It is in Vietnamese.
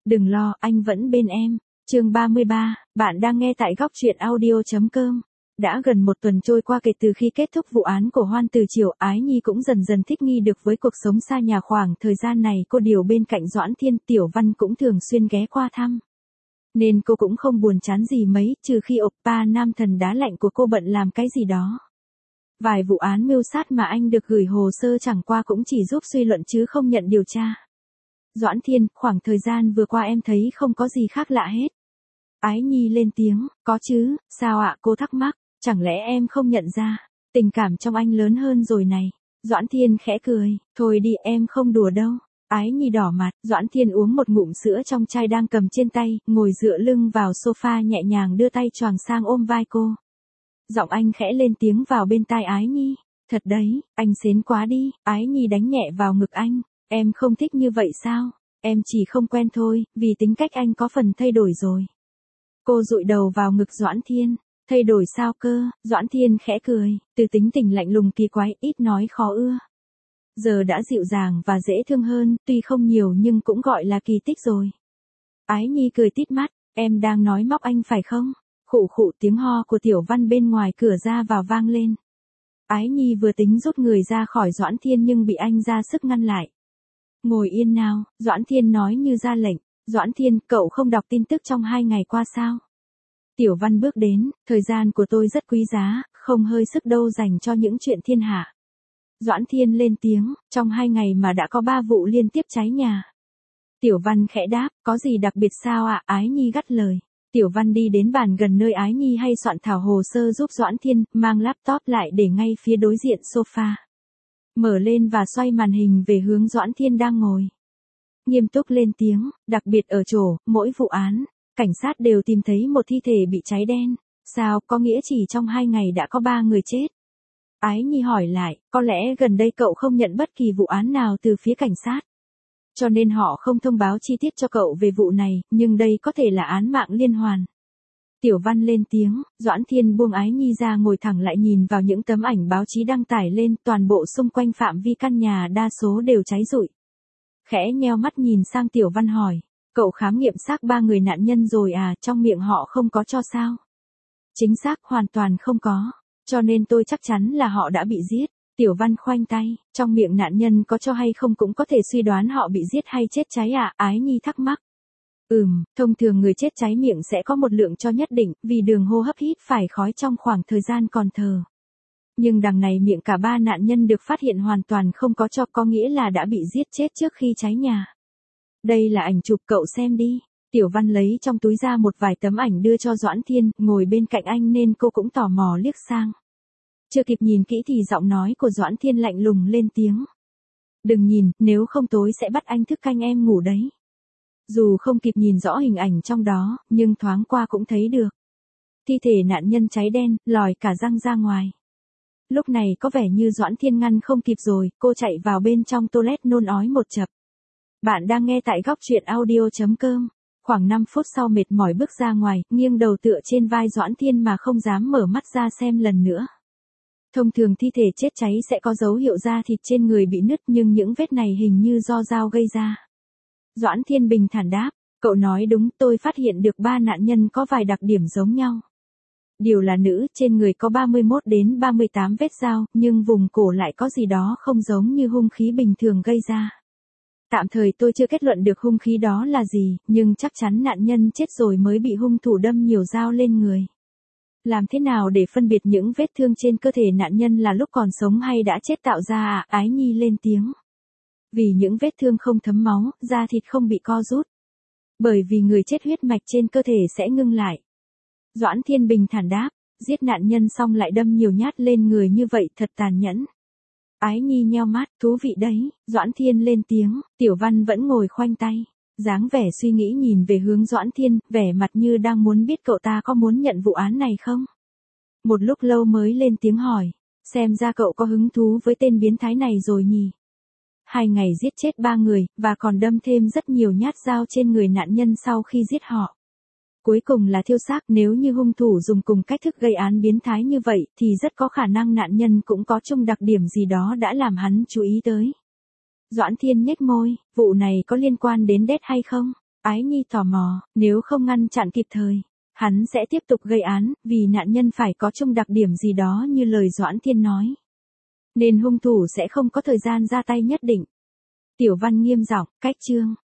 Đừng lo, anh vẫn bên em. Chương 33, bạn đang nghe tại góc truyện audio.com. Đã gần một tuần trôi qua kể từ khi kết thúc vụ án của Hoan Từ Triều, Ái Nhi cũng dần dần thích nghi được với cuộc sống xa nhà. Khoảng thời gian này cô điều bên cạnh Doãn Thiên, Tiểu Văn cũng thường xuyên ghé qua thăm. Nên cô cũng không buồn chán gì mấy, trừ khi oppa nam thần đá lạnh của cô bận làm cái gì đó. Vài vụ án mưu sát mà anh được gửi hồ sơ chẳng qua cũng chỉ giúp suy luận chứ không nhận điều tra. Doãn Thiên, khoảng thời gian vừa qua em thấy không có gì khác lạ hết. Ái Nhi lên tiếng, có chứ, sao ạ? Cô thắc mắc, chẳng lẽ em không nhận ra, tình cảm trong anh lớn hơn rồi này. Doãn Thiên khẽ cười, thôi đi em không đùa đâu. Ái Nhi đỏ mặt, Doãn Thiên uống một ngụm sữa trong chai đang cầm trên tay, ngồi dựa lưng vào sofa nhẹ nhàng đưa tay choàng sang ôm vai cô. Giọng anh khẽ lên tiếng vào bên tai Ái Nhi, thật đấy, anh xến quá đi. Ái Nhi đánh nhẹ vào ngực anh, em không thích như vậy sao? Em chỉ không quen thôi, vì tính cách anh có phần thay đổi rồi. Cô dụi đầu vào ngực Doãn Thiên, thay đổi sao cơ? Doãn Thiên khẽ cười, từ tính tình lạnh lùng kỳ quái, ít nói khó ưa. Giờ đã dịu dàng và dễ thương hơn, tuy không nhiều nhưng cũng gọi là kỳ tích rồi. Ái Nhi cười tít mắt, em đang nói móc anh phải không? Khụ khụ, tiếng ho của Tiểu Văn bên ngoài cửa ra vào vang lên. Ái Nhi vừa tính rút người ra khỏi Doãn Thiên nhưng bị anh ra sức ngăn lại. Ngồi yên nào, Doãn Thiên nói như ra lệnh. Doãn Thiên, cậu không đọc tin tức trong 2 ngày qua sao? Tiểu Văn bước đến, thời gian của tôi rất quý giá, không hơi sức đâu dành cho những chuyện thiên hạ. Doãn Thiên lên tiếng, trong 2 ngày mà đã có 3 vụ liên tiếp cháy nhà. Tiểu Văn khẽ đáp, có gì đặc biệt sao ạ? Ái Nhi gắt lời. Tiểu Văn đi đến bàn gần nơi Ái Nhi hay soạn thảo hồ sơ giúp Doãn Thiên, mang laptop lại để ngay phía đối diện sofa. Mở lên và xoay màn hình về hướng Doãn Thiên đang ngồi. Nghiêm túc lên tiếng, đặc biệt ở chỗ, mỗi vụ án, cảnh sát đều tìm thấy một thi thể bị cháy đen. Sao, có nghĩa chỉ trong 2 ngày đã có 3 người chết? Ái Nhi hỏi lại, có lẽ gần đây cậu không nhận bất kỳ vụ án nào từ phía cảnh sát. Cho nên họ không thông báo chi tiết cho cậu về vụ này, nhưng đây có thể là án mạng liên hoàn. Tiểu Văn lên tiếng, Doãn Thiên buông Ái Nhi ra ngồi thẳng lại nhìn vào những tấm ảnh báo chí đăng tải lên, toàn bộ xung quanh phạm vi căn nhà đa số đều cháy rụi. Khẽ nheo mắt nhìn sang Tiểu Văn hỏi, cậu khám nghiệm xác 3 người nạn nhân rồi à? Trong miệng họ không có cho sao? Chính xác, hoàn toàn không có, cho nên tôi chắc chắn là họ đã bị giết. Tiểu Văn khoanh tay, trong miệng nạn nhân có cho hay không cũng có thể suy đoán họ bị giết hay chết cháy à? Ái Nhi thắc mắc. Thông thường người chết cháy miệng sẽ có một lượng cho nhất định, vì đường hô hấp hít phải khói trong khoảng thời gian còn thở. Nhưng đằng này miệng cả 3 nạn nhân được phát hiện hoàn toàn không có cho, có nghĩa là đã bị giết chết trước khi cháy nhà. Đây là ảnh chụp, cậu xem đi. Tiểu Văn lấy trong túi ra một vài tấm ảnh đưa cho Doãn Thiên, ngồi bên cạnh anh nên cô cũng tò mò liếc sang. Chưa kịp nhìn kỹ thì giọng nói của Doãn Thiên lạnh lùng lên tiếng. Đừng nhìn, nếu không tối sẽ bắt anh thức canh em ngủ đấy. Dù không kịp nhìn rõ hình ảnh trong đó, nhưng thoáng qua cũng thấy được. Thi thể nạn nhân cháy đen, lòi cả răng ra ngoài. Lúc này có vẻ như Doãn Thiên ngăn không kịp rồi, cô chạy vào bên trong toilet nôn ói một chập. Bạn đang nghe tại góc truyện audio.com. Khoảng 5 phút sau mệt mỏi bước ra ngoài, nghiêng đầu tựa trên vai Doãn Thiên mà không dám mở mắt ra xem lần nữa. Thông thường thi thể chết cháy sẽ có dấu hiệu da thịt trên người bị nứt, nhưng những vết này hình như do dao gây ra. Doãn Thiên bình thản đáp, cậu nói đúng, tôi phát hiện được 3 nạn nhân có vài đặc điểm giống nhau. Điều là nữ, trên người có 31 đến 38 vết dao, nhưng vùng cổ lại có gì đó không giống như hung khí bình thường gây ra. Tạm thời tôi chưa kết luận được hung khí đó là gì, nhưng chắc chắn nạn nhân chết rồi mới bị hung thủ đâm nhiều dao lên người. Làm thế nào để phân biệt những vết thương trên cơ thể nạn nhân là lúc còn sống hay đã chết tạo ra à? Ái Nhi lên tiếng. Vì những vết thương không thấm máu, da thịt không bị co rút. Bởi vì người chết huyết mạch trên cơ thể sẽ ngưng lại. Doãn Thiên bình thản đáp, giết nạn nhân xong lại đâm nhiều nhát lên người như vậy thật tàn nhẫn. Ái Nhi nheo mắt, thú vị đấy. Doãn Thiên lên tiếng, Tiểu Văn vẫn ngồi khoanh tay. Dáng vẻ suy nghĩ nhìn về hướng Doãn Thiên, vẻ mặt như đang muốn biết cậu ta có muốn nhận vụ án này không. Một lúc lâu mới lên tiếng hỏi, xem ra cậu có hứng thú với tên biến thái này rồi nhỉ. 2 ngày giết chết 3 người, và còn đâm thêm rất nhiều nhát dao trên người nạn nhân sau khi giết họ. Cuối cùng là thiêu xác, nếu như hung thủ dùng cùng cách thức gây án biến thái như vậy, thì rất có khả năng nạn nhân cũng có chung đặc điểm gì đó đã làm hắn chú ý tới. Doãn Thiên nhếch môi, vụ này có liên quan đến Đét hay không? Ái Nhi tò mò, nếu không ngăn chặn kịp thời, hắn sẽ tiếp tục gây án, vì nạn nhân phải có chung đặc điểm gì đó như lời Doãn Thiên nói. Nên hung thủ sẽ không có thời gian ra tay nhất định. Tiểu Văn nghiêm giọng, cách chương.